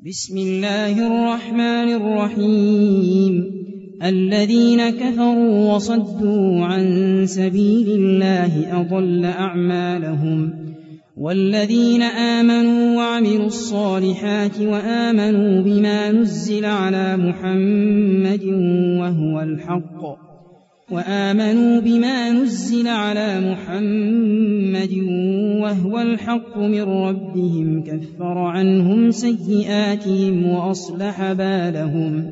بسم الله الرحمن الرحيم. الذين كفروا وصدوا عن سبيل الله أضل أعمالهم، والذين آمنوا وعملوا الصالحات وآمنوا بما نزل على محمد وهو الحق من ربهم كفر عنهم سيئاتهم وأصلح بالهم.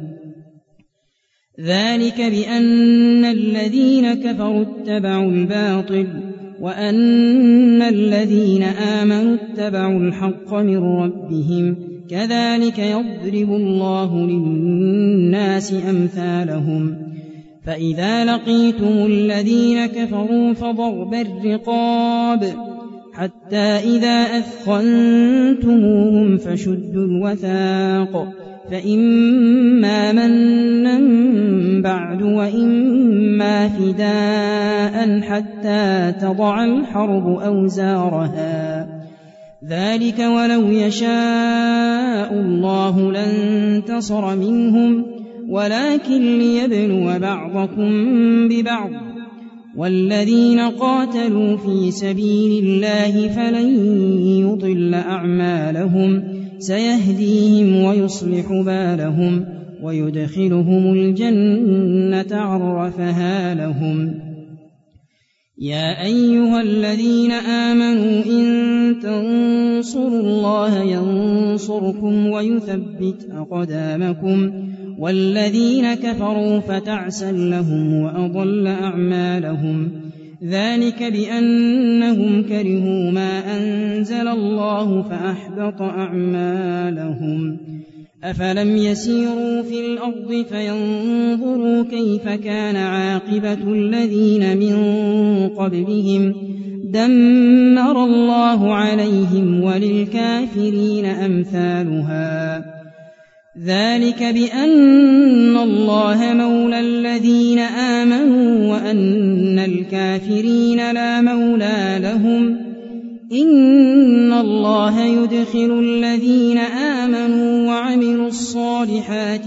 ذلك بأن الذين كفروا اتبعوا الباطل وأن الذين آمنوا اتبعوا الحق من ربهم، كذلك يضرب الله للناس أمثالهم. فإذا لقيتم الذين كفروا فضرب الرقاب حتى إذا أثخنتموهم فشدوا الوثاق، فإما منا بعد وإما فداء حتى تضع الحرب أوزارها. ذلك ولو يشاء الله لانتصر منهم، ولكن ليبلو بعضكم ببعض. والذين قاتلوا في سبيل الله فلن يضل أعمالهم، سيهديهم ويصلح بالهم ويدخلهم الجنة عرفها لهم. يا أيها الذين آمنوا إن تنصروا الله ينصركم ويثبت أقدامكم، والذين كفروا فتعسا لهم وأضل أعمالهم. ذلك بأنهم كرهوا ما أنزل الله فأحبط أعمالهم. أفلم يسيروا في الأرض فينظروا كيف كان عاقبة الذين من قبلهم، دمر الله عليهم وللكافرين أمثالها. ذلك بأن الله مولى الذين آمنوا وأن الكافرين لا مولى لهم. إن الله يدخل الذين آمنوا وعملوا الصالحات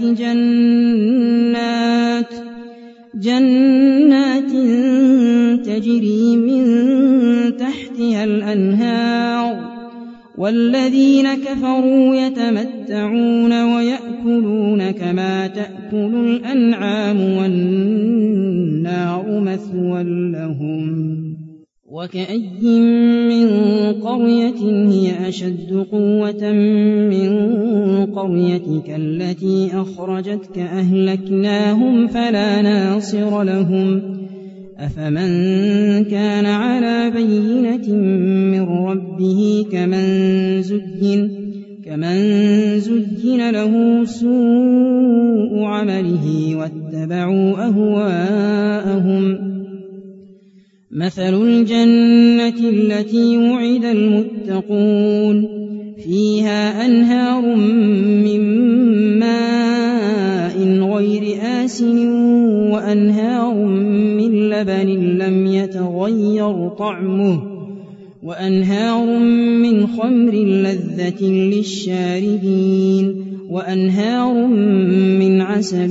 جنات تجري من تحتها الأنهار، والذين كفروا يتمتعون ويأكلون كما تأكل الأنعام والنار مثوى لهم. وكأي من قرية هي أشد قوة من قريتك التي أخرجتك أهلكناهم فلا ناصر لهم. أفمن كان على بينة من ربه كمن زين له سوء عمله واتبعوا أهواءهم. مثل الجنة التي وعد المتقون فيها أنهار من ماء غير آسن وأنهار من لبن لم يتغير طعمه وأنهار من خمر لذة للشاربين وأنهار من عسل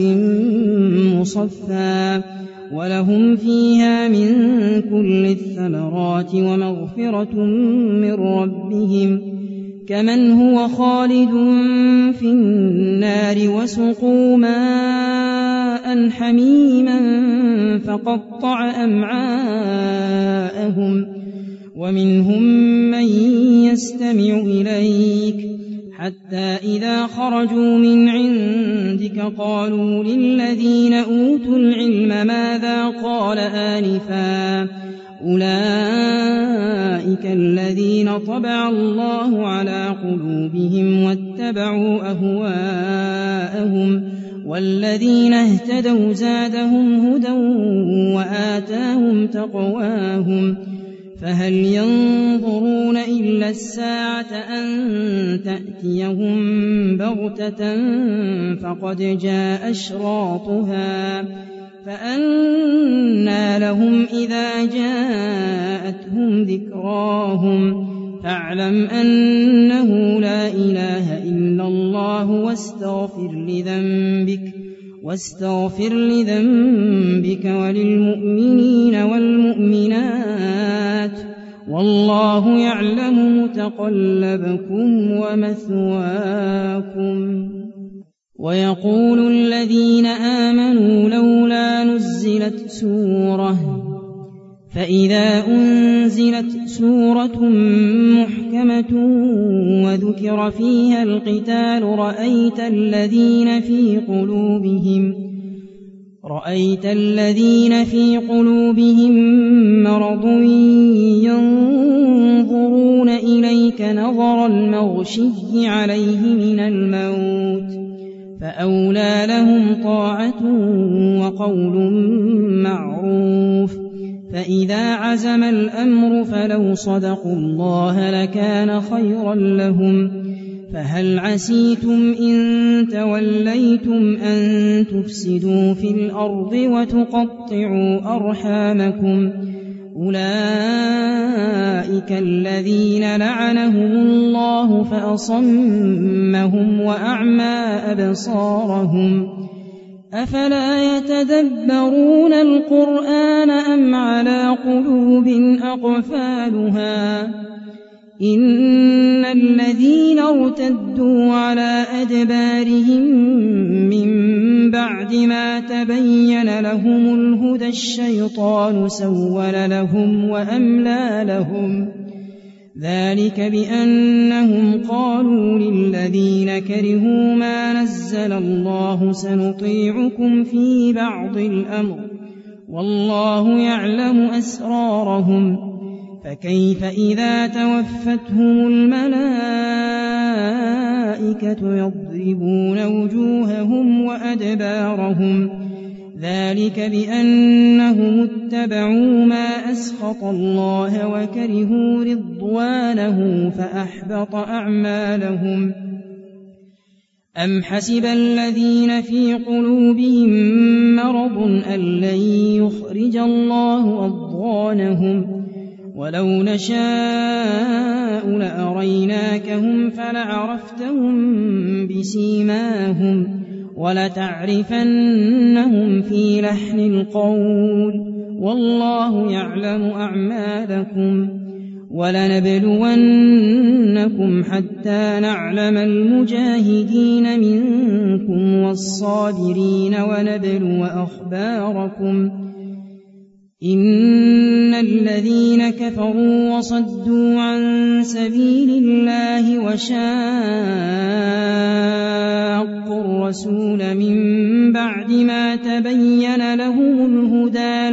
مصفى، ولهم فيها من كل الثمرات ومغفرة من ربهم، كمن هو خالد في النار وسقوا ماء حميما فقطع أمعاءهم. ومنهم من يستمع إليك حتى إذا خرجوا من عندك قالوا للذين أوتوا العلم ماذا قال آنفا، أولئك الذين طبع الله على قلوبهم واتبعوا أهواءهم، والذين اهتدوا زادهم هدى وآتاهم تقواهم. فهل ينظرون إلا الساعة أن تأتيهم بغتة فقد جاء أشراطها، فأنى لهم إذا جاءتهم ذكراهم فاعلم أنه لا إله إلا الله واستغفر لذنبك وللمؤمنين والمؤمنات والله يعلم متقلبكم ومثواكم. ويقول الذين آمنوا لولا نزلت سورة فإذا أنزلت سورة محكمة وذكر فيها القتال رأيت الذين في قلوبهم مرض ينظرون إليك نظر المغشي عليه من الموت فأولى لهم طاعة وقول معروف. فإذا عزم الأمر فلو صدقوا الله لكان خيرا لهم. فهل عسيتم إن توليتم أن تفسدوا في الأرض وتقطعوا أرحامكم؟ أولئك الذين لعنهم الله فأصمهم وأعمى أبصارهم. أفلا يتدبرون القرآن أم على قلوب أقفالها؟ إن الذين ارتدوا على أدبارهم من بعد ما تبين لهم الهدى الشيطان سول لهم وأملى لهم. ذلك بأنهم قالوا للذين كرهوا ما نزل الله سنطيعكم في بعض الأمر والله يعلم أسرارهم. فكيف إذا توفتهم الملائكة يضربون وجوههم وأدبارهم؟ ذلك بأنهم اتبعوا ما أسخط الله وكرهوا رضوانه فأحبط أعمالهم. أم حسب الذين في قلوبهم مرض أن لن يخرج الله أضغانهم؟ ولو نشاء لأريناكهم فلعرفتهم بسيماهم ولتعرفنهم في لحن القول والله يعلم أعمالكم. ولنبلونكم حتى نعلم المجاهدين منكم والصابرين ونبلو أخباركم. إن الذين كفروا وصدوا عن سبيل الله وشاقوا الرسول من بعد ما تبين لهم الهدى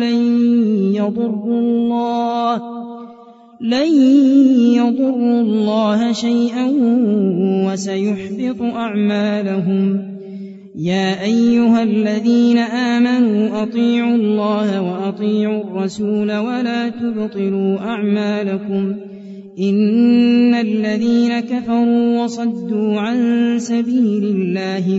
لن يضروا الله شيئا وسيحبط أعمالهم. يا أيها الذين آمنوا أطيعوا الله وأطيعوا الرسول ولا تبطلوا أعمالكم. إن الذين كفروا وصدوا عن سبيل الله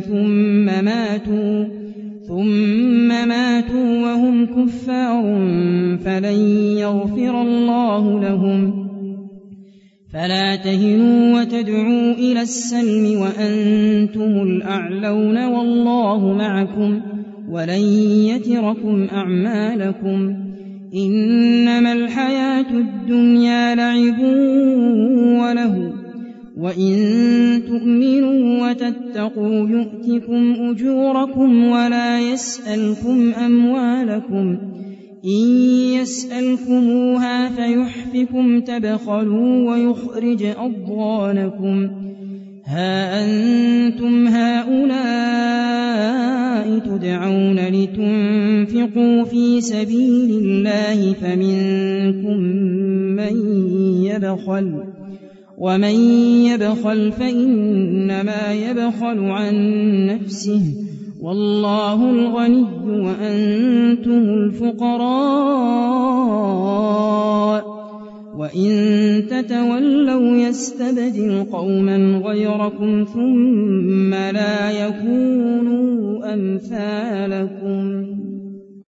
ثم ماتوا وهم كفار فلن يغفر الله لهم. فلا تهنوا وتدعوا إلى السلم وأنتم الأعلون والله معكم ولن يتركم أعمالكم. إنما الحياة الدنيا لعب وله وإن تؤمنوا وتتقوا يؤتكم أجوركم ولا يسألكم أموالكم. إن يسألكموها فيحفكم تبخلوا ويخرج أضغانكم. ها أنتم هؤلاء تدعون لتنفقوا في سبيل الله فمنكم من يبخل ومن يبخل فإنما يبخل عن نفسه والله الغني وأنتم الفقراء. وإن تتولوا يستبدل قوما غيركم ثم لا يكونوا أمثالكم.